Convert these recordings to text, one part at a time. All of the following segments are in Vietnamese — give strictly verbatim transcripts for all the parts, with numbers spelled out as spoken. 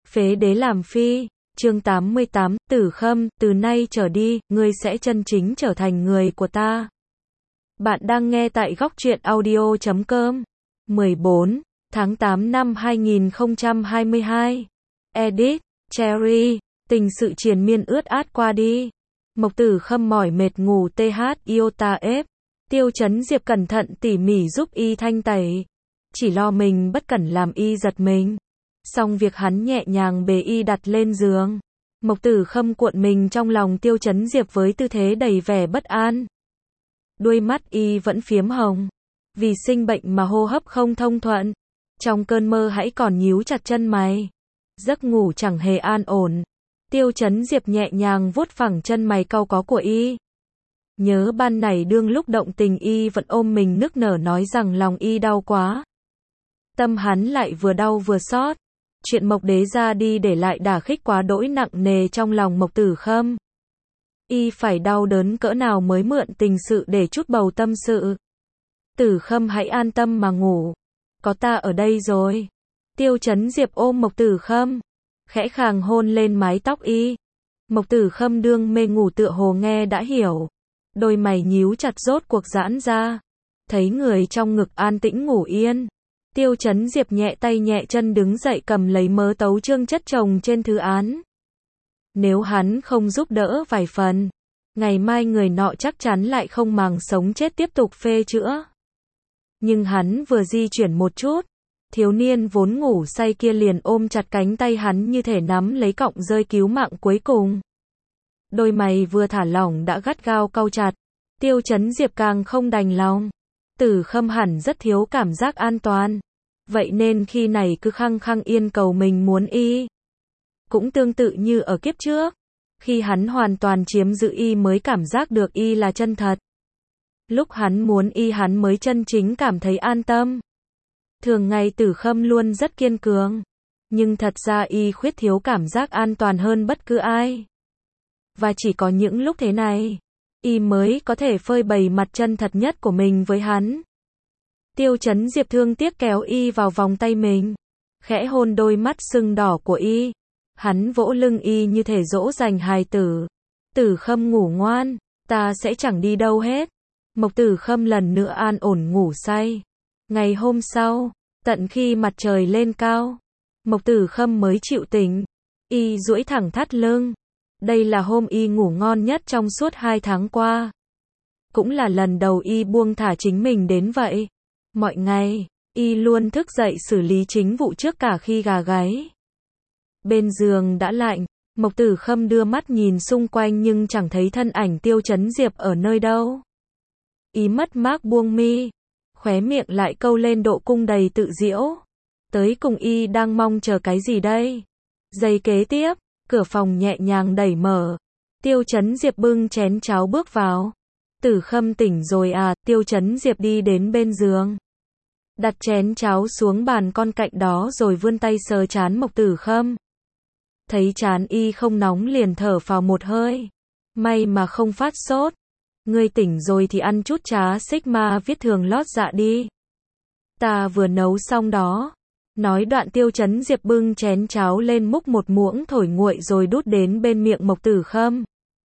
Phế đế làm phi. Chương tám mươi tám, Tử Khâm, từ nay trở đi, ngươi sẽ chân chính trở thành người của ta. Bạn đang nghe tại góc truyện audio chấm com. mười bốn tháng tám năm hai nghìn không trăm hai mươi hai. Edit, Cherry, tình sự triền miên ướt át qua đi. Mộc Tử Khâm mỏi mệt ngủ th iota ép. Tiêu Chấn Diệp cẩn thận tỉ mỉ giúp y thanh tẩy. Chỉ lo mình bất cẩn làm y giật mình. Xong việc hắn nhẹ nhàng bế y đặt lên giường. Mộc Tử Khâm cuộn mình trong lòng Tiêu Chấn Diệp với tư thế đầy vẻ bất an. Đuôi mắt y vẫn phiếm hồng. Vì sinh bệnh mà hô hấp không thông thuận. Trong cơn mơ hãy còn nhíu chặt chân mày. Giấc ngủ chẳng hề an ổn. Tiêu Chấn Diệp nhẹ nhàng vuốt phẳng chân mày cau có của y. Nhớ ban nãy đương lúc động tình y vẫn ôm mình nức nở nói rằng lòng y đau quá. Tâm hắn lại vừa đau vừa xót. Chuyện Mộc Đế ra đi để lại đả kích quá đỗi nặng nề trong lòng Mộc Tử Khâm. Y phải đau đớn cỡ nào mới mượn tình sự để chút bầu tâm sự. Tử Khâm hãy an tâm mà ngủ. Có ta ở đây rồi. Tiêu Chấn Diệp ôm Mộc Tử Khâm. Khẽ khàng hôn lên mái tóc y. Mộc Tử Khâm đương mê ngủ tựa hồ nghe đã hiểu. Đôi mày nhíu chặt rốt cuộc giãn ra. Thấy người trong ngực an tĩnh ngủ yên. Tiêu Chấn Diệp nhẹ tay nhẹ chân đứng dậy cầm lấy mớ tấu chương chất chồng trên thư án. Nếu hắn không giúp đỡ vài phần, ngày mai người nọ chắc chắn lại không màng sống chết tiếp tục phê chữa. Nhưng hắn vừa di chuyển một chút, thiếu niên vốn ngủ say kia liền ôm chặt cánh tay hắn như thể nắm lấy cọng rơi cứu mạng cuối cùng. Đôi mày vừa thả lỏng đã gắt gao cau chặt. Tiêu Chấn Diệp càng không đành lòng. Tử Khâm hẳn rất thiếu cảm giác an toàn. Vậy nên khi này cứ khăng khăng yên cầu mình muốn y. Cũng tương tự như ở kiếp trước. Khi hắn hoàn toàn chiếm giữ y mới cảm giác được y là chân thật. Lúc hắn muốn y hắn mới chân chính cảm thấy an tâm. Thường ngày Tử Khâm luôn rất kiên cường. Nhưng thật ra y khuyết thiếu cảm giác an toàn hơn bất cứ ai. Và chỉ có những lúc thế này, y mới có thể phơi bày mặt chân thật nhất của mình với hắn. Tiêu Chấn Diệp thương tiếc kéo y vào vòng tay mình. Khẽ hôn đôi mắt sưng đỏ của y. Hắn vỗ lưng y như thể dỗ dành hài tử. Tử Khâm ngủ ngoan, ta sẽ chẳng đi đâu hết. Mộc Tử Khâm lần nữa an ổn ngủ say. Ngày hôm sau, tận khi mặt trời lên cao, Mộc Tử Khâm mới chịu tỉnh. Y duỗi thẳng thắt lưng. Đây là hôm y ngủ ngon nhất trong suốt hai tháng qua. Cũng là lần đầu y buông thả chính mình đến vậy. Mọi ngày, y luôn thức dậy xử lý chính vụ trước cả khi gà gáy. Bên giường đã lạnh, Mộc Tử Khâm đưa mắt nhìn xung quanh nhưng chẳng thấy thân ảnh Tiêu Chấn Diệp ở nơi đâu. Y mất mát buông mi, khóe miệng lại câu lên độ cung đầy tự giễu. Tới cùng y đang mong chờ cái gì đây? Giây kế tiếp, cửa phòng nhẹ nhàng đẩy mở. Tiêu Chấn Diệp bưng chén cháo bước vào. Tử Khâm tỉnh rồi à? Tiêu Chấn Diệp đi đến bên giường. Đặt chén cháo xuống bàn con cạnh đó rồi vươn tay sờ trán Mộc Tử Khâm. Thấy trán y không nóng liền thở phào một hơi. May mà không phát sốt. Ngươi tỉnh rồi thì ăn chút trà Sigma viết thường lót dạ đi. Ta vừa nấu xong đó. Nói đoạn Tiêu Chấn Diệp bưng chén cháo lên múc một muỗng thổi nguội rồi đút đến bên miệng Mộc Tử Khâm.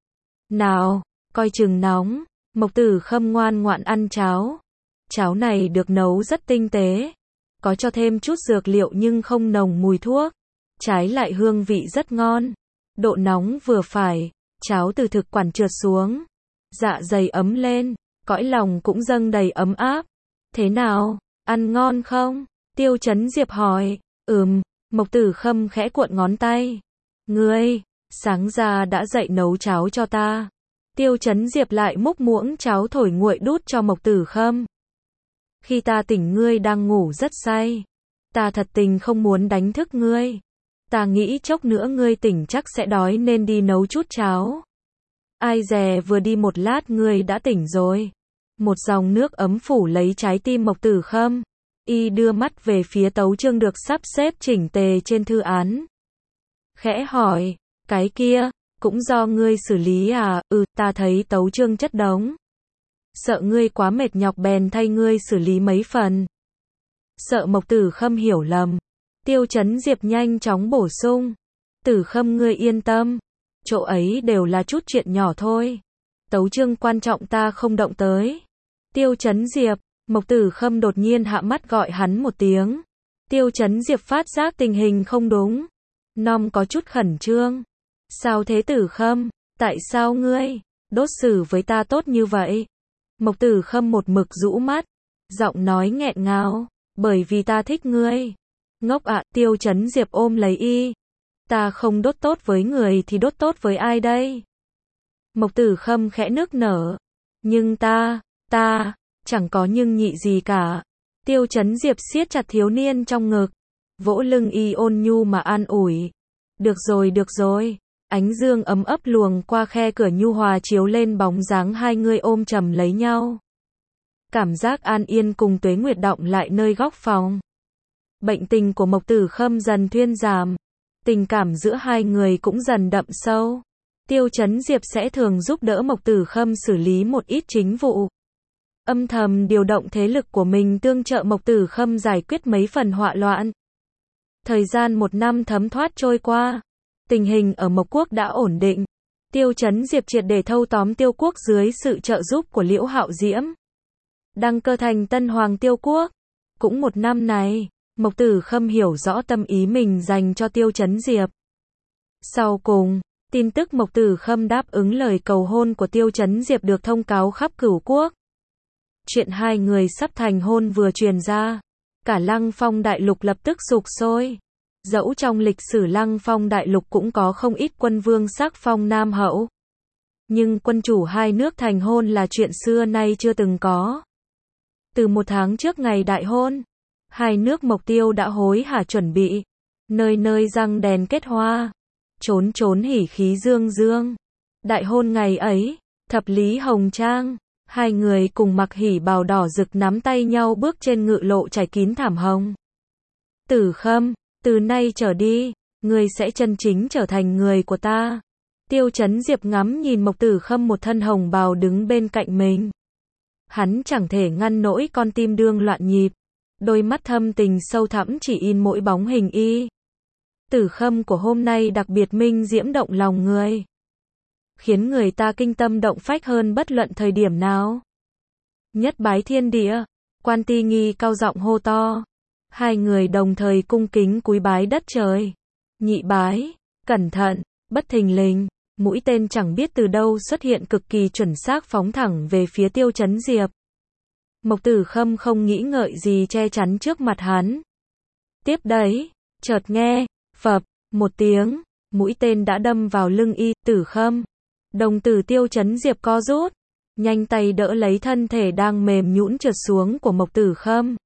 Nào, coi chừng nóng. Mộc Tử Khâm ngoan ngoãn ăn cháo. Cháo này được nấu rất tinh tế. Có cho thêm chút dược liệu nhưng không nồng mùi thuốc. Trái lại hương vị rất ngon. Độ nóng vừa phải. Cháo từ thực quản trượt xuống. Dạ dày ấm lên. Cõi lòng cũng dâng đầy ấm áp. Thế nào, ăn ngon không? Tiêu Chấn Diệp hỏi. Ừm, Mộc Tử Khâm khẽ cuộn ngón tay. Ngươi, sáng ra đã dậy nấu cháo cho ta. Tiêu Chấn Diệp lại múc muỗng cháo thổi nguội đút cho Mộc Tử Khâm. Khi ta tỉnh ngươi đang ngủ rất say. Ta thật tình không muốn đánh thức ngươi. Ta nghĩ chốc nữa ngươi tỉnh chắc sẽ đói nên đi nấu chút cháo. Ai dè vừa đi một lát ngươi đã tỉnh rồi. Một dòng nước ấm phủ lấy trái tim Mộc Tử Khâm. Y đưa mắt về phía tấu chương được sắp xếp chỉnh tề trên thư án. Khẽ hỏi, cái kia, cũng do ngươi xử lý à? Ừ, ta thấy tấu chương chất đống. Sợ ngươi quá mệt nhọc bèn thay ngươi xử lý mấy phần. Sợ Mộc Tử Khâm hiểu lầm. Tiêu Chấn Diệp nhanh chóng bổ sung. Tử Khâm ngươi yên tâm. Chỗ ấy đều là chút chuyện nhỏ thôi. Tấu chương quan trọng ta không động tới. Tiêu Chấn Diệp, Mộc Tử Khâm đột nhiên hạ mắt gọi hắn một tiếng. Tiêu Chấn Diệp phát giác tình hình không đúng. Nom có chút khẩn trương. Sao thế Tử Khâm? Tại sao ngươi đối xử với ta tốt như vậy? Mộc Tử Khâm một mực rũ mắt, giọng nói nghẹn ngào, bởi vì ta thích ngươi. Ngốc ạ, Tiêu Chấn Diệp ôm lấy y. Ta không đốt tốt với người thì đốt tốt với ai đây? Mộc Tử Khâm khẽ nức nở. Nhưng ta, ta, chẳng có nhưng nhị gì cả. Tiêu Chấn Diệp siết chặt thiếu niên trong ngực, vỗ lưng y ôn nhu mà an ủi. Được rồi được rồi. Ánh dương ấm ấp luồng qua khe cửa nhu hòa chiếu lên bóng dáng hai người ôm chầm lấy nhau. Cảm giác an yên cùng Tuế Nguyệt đọng lại nơi góc phòng. Bệnh tình của Mộc Tử Khâm dần thuyên giảm. Tình cảm giữa hai người cũng dần đậm sâu. Tiêu Chấn Diệp sẽ thường giúp đỡ Mộc Tử Khâm xử lý một ít chính vụ. Âm thầm điều động thế lực của mình tương trợ Mộc Tử Khâm giải quyết mấy phần họa loạn. Thời gian một năm thấm thoát trôi qua. Tình hình ở Mộc Quốc đã ổn định. Tiêu Chấn Diệp triệt để thâu tóm Tiêu Quốc dưới sự trợ giúp của Liễu Hạo Diễm. Đăng cơ thành Tân Hoàng Tiêu Quốc. Cũng một năm này, Mộc Tử Khâm hiểu rõ tâm ý mình dành cho Tiêu Chấn Diệp. Sau cùng, tin tức Mộc Tử Khâm đáp ứng lời cầu hôn của Tiêu Chấn Diệp được thông cáo khắp cửu quốc. Chuyện hai người sắp thành hôn vừa truyền ra, cả Lăng Phong đại lục lập tức sục sôi. Dẫu trong lịch sử Lăng Phong đại lục cũng có không ít quân vương sắc phong nam hậu, nhưng quân chủ hai nước thành hôn là chuyện xưa nay chưa từng có. Từ một tháng trước ngày đại hôn, hai nước Mộc Tiêu đã hối hả chuẩn bị, nơi nơi răng đèn kết hoa, trốn trốn hỉ khí dương dương. Đại hôn ngày ấy, thập lý hồng trang, hai người cùng mặc hỉ bào đỏ rực nắm tay nhau bước trên ngự lộ trải kín thảm hồng. Tử Khâm, từ nay trở đi, ngươi sẽ chân chính trở thành người của ta. Tiêu Chấn Diệp ngắm nhìn Mộc Tử Khâm một thân hồng bào đứng bên cạnh mình. Hắn chẳng thể ngăn nổi con tim đương loạn nhịp. Đôi mắt thâm tình sâu thẳm chỉ in mỗi bóng hình y. Tử Khâm của hôm nay đặc biệt minh diễm động lòng người, khiến người ta kinh tâm động phách hơn bất luận thời điểm nào. Nhất bái thiên địa, Quan Ti Nghi cao giọng hô to. Hai người đồng thời cung kính cúi bái đất trời. Nhị bái, cẩn thận, bất thình lình, mũi tên chẳng biết từ đâu xuất hiện cực kỳ chuẩn xác phóng thẳng về phía Tiêu Chấn Diệp. Mộc Tử Khâm không nghĩ ngợi gì che chắn trước mặt hắn. Tiếp đấy, chợt nghe, phập, một tiếng, mũi tên đã đâm vào lưng y. Tử Khâm. Đồng tử Tiêu Chấn Diệp co rút, nhanh tay đỡ lấy thân thể đang mềm nhũn trượt xuống của Mộc Tử Khâm.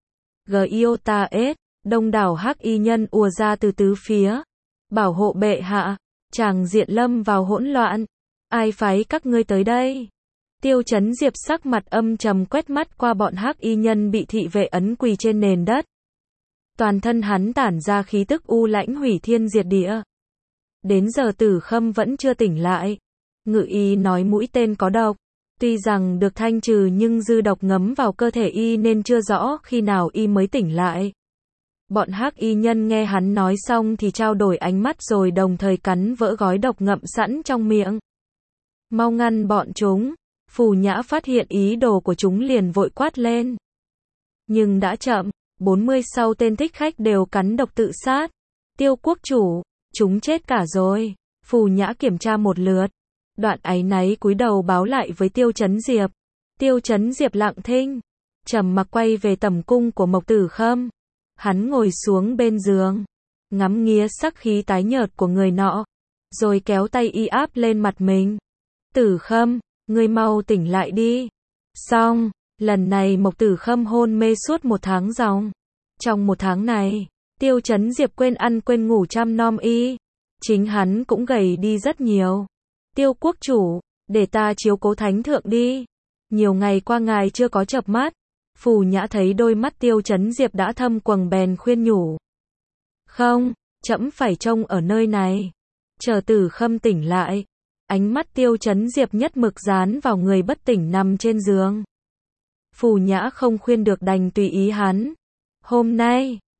Giota S, đông đảo hắc y nhân ùa ra từ tứ phía. Bảo hộ bệ hạ, chàng diện lâm vào hỗn loạn. Ai phái các ngươi tới đây? Tiêu Chấn Diệp sắc mặt âm trầm quét mắt qua bọn hắc y nhân bị thị vệ ấn quỳ trên nền đất. Toàn thân hắn tản ra khí tức u lãnh hủy thiên diệt địa. Đến giờ Tử Khâm vẫn chưa tỉnh lại. Ngự y nói mũi tên có độc. Tuy rằng được thanh trừ nhưng dư độc ngấm vào cơ thể y nên chưa rõ khi nào y mới tỉnh lại. Bọn hắc y nhân nghe hắn nói xong thì trao đổi ánh mắt rồi đồng thời cắn vỡ gói độc ngậm sẵn trong miệng. Mau ngăn bọn chúng. Phù Nhã phát hiện ý đồ của chúng liền vội quát lên. Nhưng đã chậm, bốn mươi sau tên thích khách đều cắn độc tự sát. Tiêu quốc chủ, chúng chết cả rồi. Phù Nhã kiểm tra một lượt. Đoạn áy náy cúi đầu báo lại với Tiêu Chấn Diệp. Tiêu Chấn Diệp lặng thinh, trầm mặc quay về tẩm cung của Mộc Tử Khâm. Hắn ngồi xuống bên giường, ngắm nghía sắc khí tái nhợt của người nọ, rồi kéo tay y áp lên mặt mình. Tử Khâm, ngươi mau tỉnh lại đi. Xong, lần này Mộc Tử Khâm hôn mê suốt một tháng ròng. Trong một tháng này, Tiêu Chấn Diệp quên ăn quên ngủ chăm nom y. Chính hắn cũng gầy đi rất nhiều. Tiêu quốc chủ, để ta chiếu cố thánh thượng đi. Nhiều ngày qua ngài chưa có chợp mắt. Phù Nhã thấy đôi mắt Tiêu Chấn Diệp đã thâm quầng bèn khuyên nhủ. Không, trẫm phải trông ở nơi này. Chờ Tử Khâm tỉnh lại. Ánh mắt Tiêu Chấn Diệp nhất mực dán vào người bất tỉnh nằm trên giường. Phù Nhã không khuyên được đành tùy ý hắn. Hôm nay,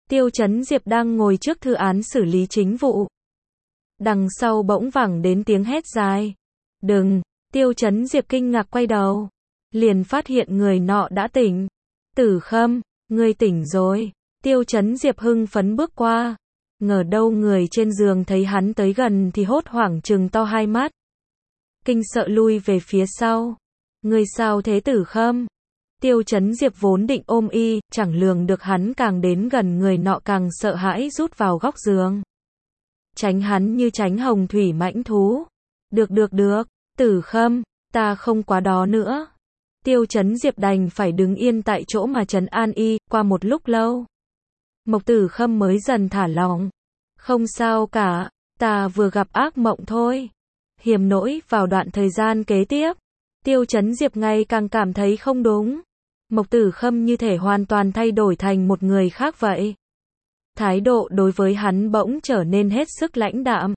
Tiêu Chấn Diệp đang ngồi trước thư án xử lý chính vụ. Đằng sau bỗng vẳng đến tiếng hét dài. Đừng, Tiêu Chấn Diệp kinh ngạc quay đầu. Liền phát hiện người nọ đã tỉnh. Tử Khâm, ngươi tỉnh rồi. Tiêu Chấn Diệp hưng phấn bước qua. Ngờ đâu người trên giường thấy hắn tới gần thì hốt hoảng trừng to hai mắt. Kinh sợ lui về phía sau. Ngươi sao thế Tử Khâm? Tiêu Chấn Diệp vốn định ôm y, chẳng lường được hắn càng đến gần người nọ càng sợ hãi rút vào góc giường. Tránh hắn như tránh hồng thủy mãnh thú. Được được được, Tử Khâm, ta không quá đó nữa. Tiêu Chấn Diệp đành phải đứng yên tại chỗ mà trấn an y, qua một lúc lâu. Mộc Tử Khâm mới dần thả lỏng. Không sao cả, ta vừa gặp ác mộng thôi. Hiểm nỗi vào đoạn thời gian kế tiếp. Tiêu Chấn Diệp ngày càng cảm thấy không đúng. Mộc Tử Khâm như thể hoàn toàn thay đổi thành một người khác vậy. Thái độ đối với hắn bỗng trở nên hết sức lãnh đạm.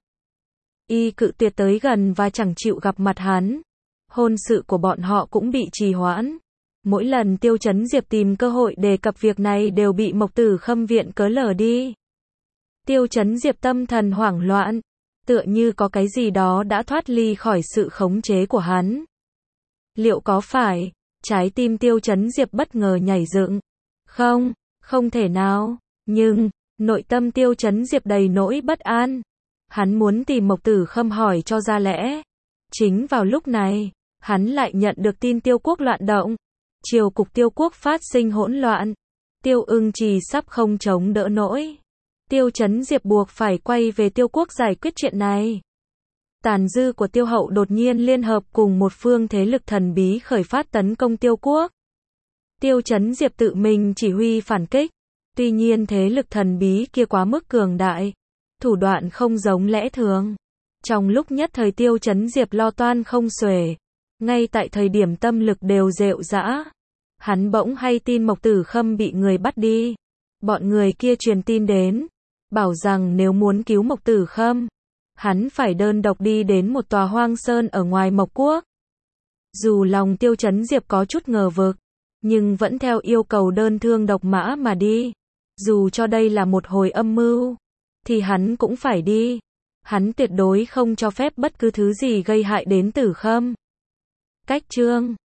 Y cự tuyệt tới gần và chẳng chịu gặp mặt hắn. Hôn sự của bọn họ cũng bị trì hoãn. Mỗi lần Tiêu Chấn Diệp tìm cơ hội đề cập việc này đều bị Mộc Tử Khâm viện cớ lờ đi. Tiêu Chấn Diệp tâm thần hoảng loạn, tựa như có cái gì đó đã thoát ly khỏi sự khống chế của hắn. Liệu có phải? Trái tim Tiêu Chấn Diệp bất ngờ nhảy dựng. Không, không thể nào. Nhưng, nội tâm Tiêu Chấn Diệp đầy nỗi bất an. Hắn muốn tìm Mộc Tử Khâm hỏi cho ra lẽ. Chính vào lúc này, hắn lại nhận được tin Tiêu Quốc loạn động. Triều cục Tiêu Quốc phát sinh hỗn loạn. Tiêu Ưng Trì sắp không chống đỡ nổi. Tiêu Chấn Diệp buộc phải quay về Tiêu Quốc giải quyết chuyện này. Tàn dư của Tiêu Hậu đột nhiên liên hợp cùng một phương thế lực thần bí khởi phát tấn công Tiêu Quốc. Tiêu Chấn Diệp tự mình chỉ huy phản kích. Tuy nhiên thế lực thần bí kia quá mức cường đại. Thủ đoạn không giống lẽ thường. Trong lúc nhất thời Tiêu Chấn Diệp lo toan không xuể. Ngay tại thời điểm tâm lực đều rệu rã. Hắn bỗng hay tin Mộc Tử Khâm bị người bắt đi. Bọn người kia truyền tin đến. Bảo rằng nếu muốn cứu Mộc Tử Khâm, hắn phải đơn độc đi đến một tòa hoang sơn ở ngoài Mộc Quốc. Dù lòng Tiêu Chấn Diệp có chút ngờ vực, nhưng vẫn theo yêu cầu đơn thương độc mã mà đi. Dù cho đây là một hồi âm mưu, thì hắn cũng phải đi. Hắn tuyệt đối không cho phép bất cứ thứ gì gây hại đến Tử Khâm. Cách chương